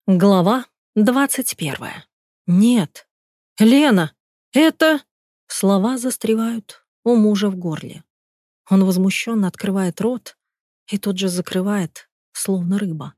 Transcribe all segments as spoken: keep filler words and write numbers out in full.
Глава двадцать первая. Нет. Лена, это... Слова застревают у мужа в горле. Он возмущенно открывает рот и тут же закрывает, словно рыба.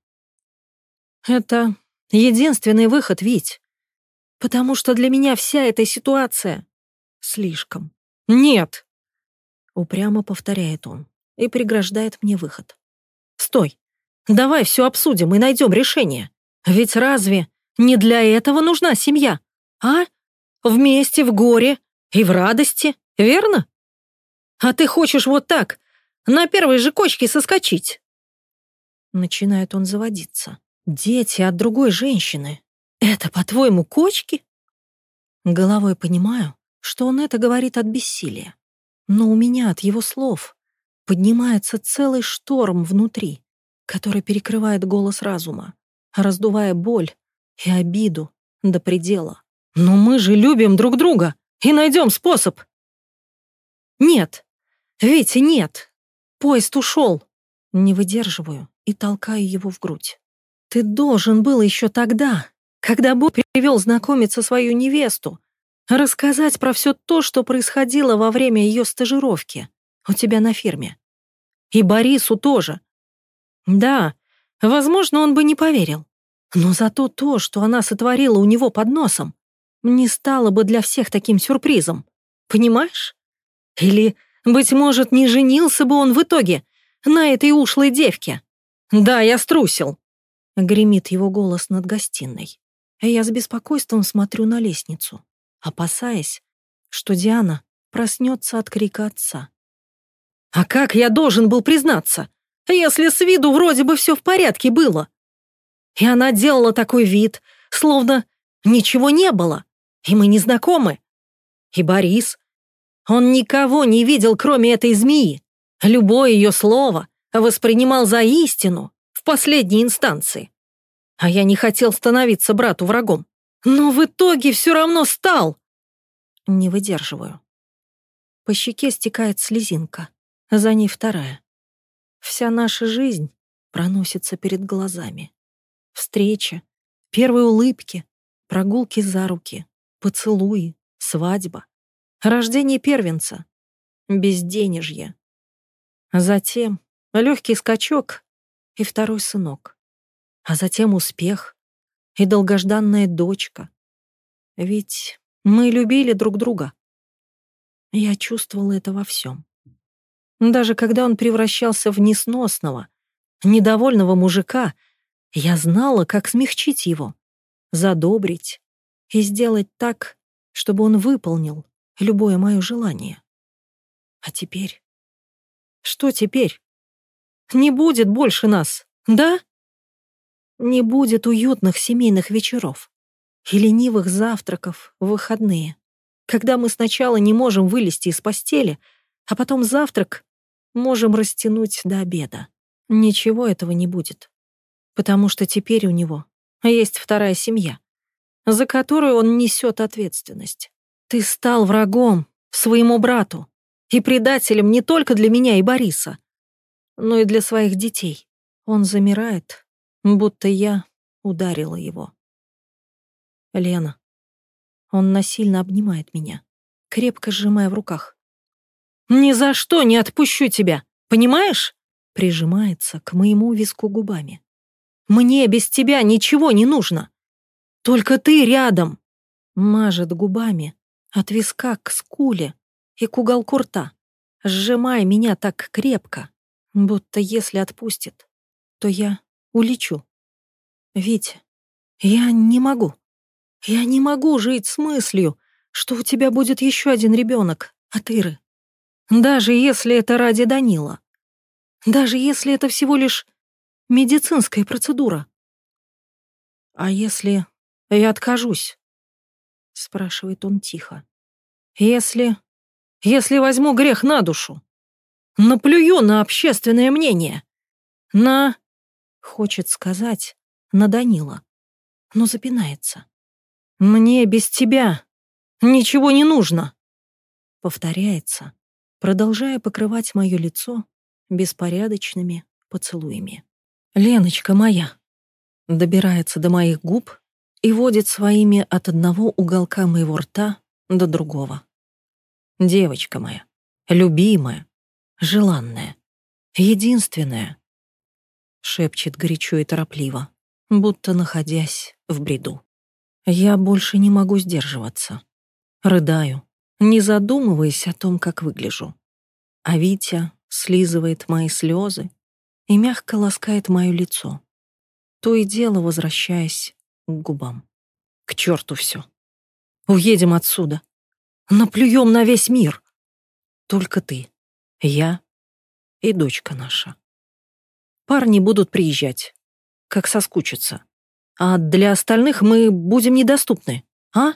Это единственный выход, Вить. Потому что для меня вся эта ситуация слишком. Нет. Упрямо повторяет он и преграждает мне выход. Стой. Давай все обсудим и найдем решение. Ведь разве не для этого нужна семья, а? Вместе в горе и в радости, верно? А ты хочешь вот так, на первой же кочке соскочить? Начинает он заводиться. Дети от другой женщины. Это, по-твоему, кочки? Головой понимаю, что он это говорит от бессилия. Но у меня от его слов поднимается целый шторм внутри, который перекрывает голос разума, раздувая боль и обиду до предела. Но мы же любим друг друга и найдем способ. Нет, Витя, нет. Поезд ушел. Не выдерживаю и толкаю его в грудь. Ты должен был еще тогда, когда Бог привел знакомиться свою невесту, рассказать про все то, что происходило во время ее стажировки у тебя на фирме. И Борису тоже. Да, возможно, он бы не поверил. Но зато то, что она сотворила у него под носом, не стало бы для всех таким сюрпризом. Понимаешь? Или, быть может, не женился бы он в итоге на этой ушлой девке. Да, я струсил. Гремит его голос над гостиной. А я с беспокойством смотрю на лестницу, опасаясь, что Диана проснется от крика отца. А как я должен был признаться, если с виду вроде бы все в порядке было? И она делала такой вид, словно ничего не было, и мы не знакомы. И Борис, он никого не видел, кроме этой змеи. Любое ее слово воспринимал за истину в последней инстанции. А я не хотел становиться брату врагом. Но в итоге все равно стал. Не выдерживаю. По щеке стекает слезинка, а за ней вторая. Вся наша жизнь проносится перед глазами. Встреча, первые улыбки, прогулки за руки, поцелуи, свадьба, рождение первенца, безденежье. Затем легкий скачок и второй сынок. А затем успех и долгожданная дочка. Ведь мы любили друг друга. Я чувствовала это во всем. Даже когда он превращался в несносного, недовольного мужика, я знала, как смягчить его, задобрить и сделать так, чтобы он выполнил любое мое желание. А теперь? Что теперь? Не будет больше нас, да? Не будет уютных семейных вечеров и ленивых завтраков в выходные, когда мы сначала не можем вылезти из постели, а потом завтрак можем растянуть до обеда. Ничего этого не будет, потому что теперь у него есть вторая семья, за которую он несет ответственность. Ты стал врагом своему брату и предателем не только для меня и Бориса, но и для своих детей. Он замирает, будто я ударила его. Лена. Он насильно обнимает меня, крепко сжимая в руках. «Ни за что не отпущу тебя, понимаешь?» Прижимается к моему виску губами. «Мне без тебя ничего не нужно. Только ты рядом!» Мажет губами от виска к скуле и к уголку рта, сжимая меня так крепко, будто если отпустит, то я улечу. Витя, я не могу. Я не могу жить с мыслью, что у тебя будет еще один ребенок от Иры. Даже если это ради Данила. Даже если это всего лишь медицинская процедура. А если я откажусь? Спрашивает он тихо. Если... Если возьму грех на душу. Наплюю на общественное мнение. На... Хочет сказать, на Данила, но запинается. «Мне без тебя ничего не нужно», — повторяется, продолжая покрывать мое лицо беспорядочными поцелуями. «Леночка моя, добирается до моих губ и водит своими от одного уголка моего рта до другого. Девочка моя, любимая, желанная, единственная, шепчет горячо и торопливо, будто находясь в бреду. Я больше не могу сдерживаться. Рыдаю, не задумываясь о том, как выгляжу. А Витя слизывает мои слезы и мягко ласкает мое лицо, то и дело возвращаясь к губам. К черту все. Уедем отсюда. Наплюем на весь мир. Только ты, я и дочка наша. Парни будут приезжать, как соскучатся. А для остальных мы будем недоступны, а?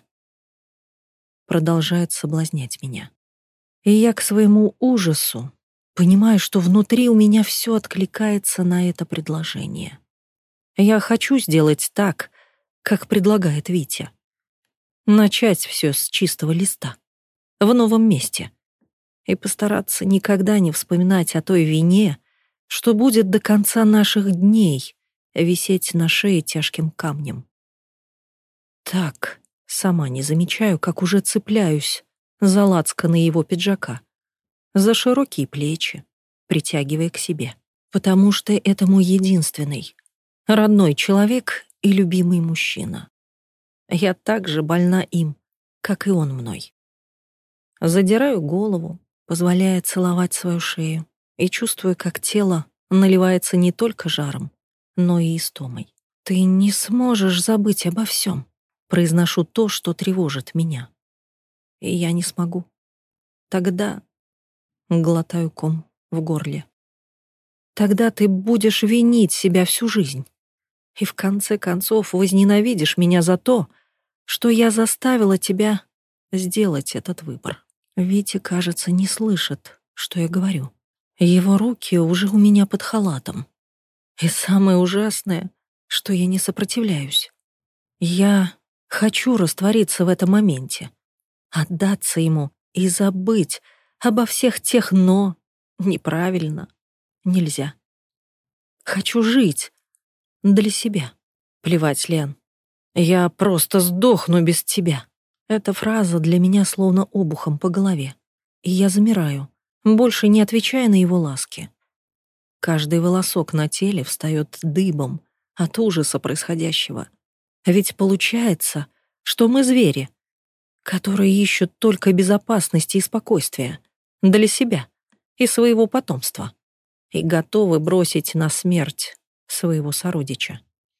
Продолжает соблазнять меня. И я к своему ужасу понимаю, что внутри у меня все откликается на это предложение. Я хочу сделать так, как предлагает Витя. Начать все с чистого листа, в новом месте, и постараться никогда не вспоминать о той вине, что будет до конца наших дней висеть на шее тяжким камнем. Так, сама не замечаю, как уже цепляюсь за лацканы его пиджака, за широкие плечи, притягивая к себе, потому что это мой единственный, родной человек и любимый мужчина. Я так же больна им, как и он мной. Задираю голову, позволяя целовать свою шею, и чувствую, как тело наливается не только жаром, но и истомой. «Ты не сможешь забыть обо всем», — произношу то, что тревожит меня. И я не смогу. Тогда глотаю ком в горле. Тогда ты будешь винить себя всю жизнь. И в конце концов возненавидишь меня за то, что я заставила тебя сделать этот выбор. Витя, кажется, не слышит, что я говорю. Его руки уже у меня под халатом. И самое ужасное, что я не сопротивляюсь. Я хочу раствориться в этом моменте, отдаться ему и забыть обо всех тех «но». Неправильно. Нельзя. Хочу жить. Для себя. Плевать, Лен. Я просто сдохну без тебя. Эта фраза для меня словно обухом по голове. И я замираю, больше не отвечая на его ласки. Каждый волосок на теле встает дыбом от ужаса происходящего. Ведь получается, что мы звери, которые ищут только безопасности и спокойствия для себя и своего потомства и готовы бросить на смерть своего сородича.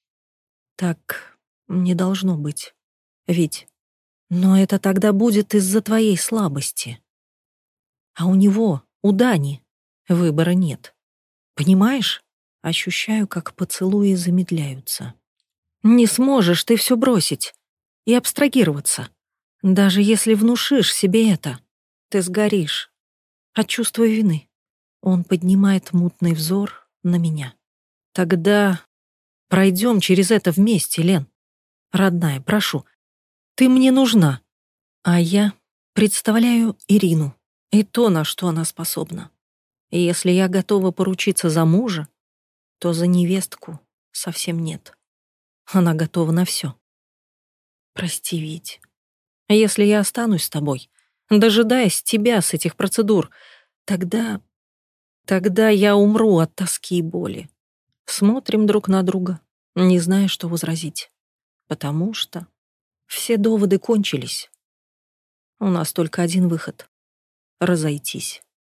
Так не должно быть, ведь... Но это тогда будет из-за твоей слабости. А у него, у Дани, выбора нет. Понимаешь? Ощущаю, как поцелуи замедляются. Не сможешь ты все бросить и абстрагироваться. Даже если внушишь себе это, ты сгоришь от чувства вины. Он поднимает мутный взор на меня. Тогда пройдем через это вместе, Лен. Родная, прошу, ты мне нужна. А я представляю Ирину и то, на что она способна. И если я готова поручиться за мужа, то за невестку совсем нет. Она готова на все. Прости, Вить. Если я останусь с тобой, дожидаясь тебя с этих процедур, тогда... Тогда я умру от тоски и боли. Смотрим друг на друга, не зная, что возразить. Потому что все доводы кончились. У нас только один выход — разойтись.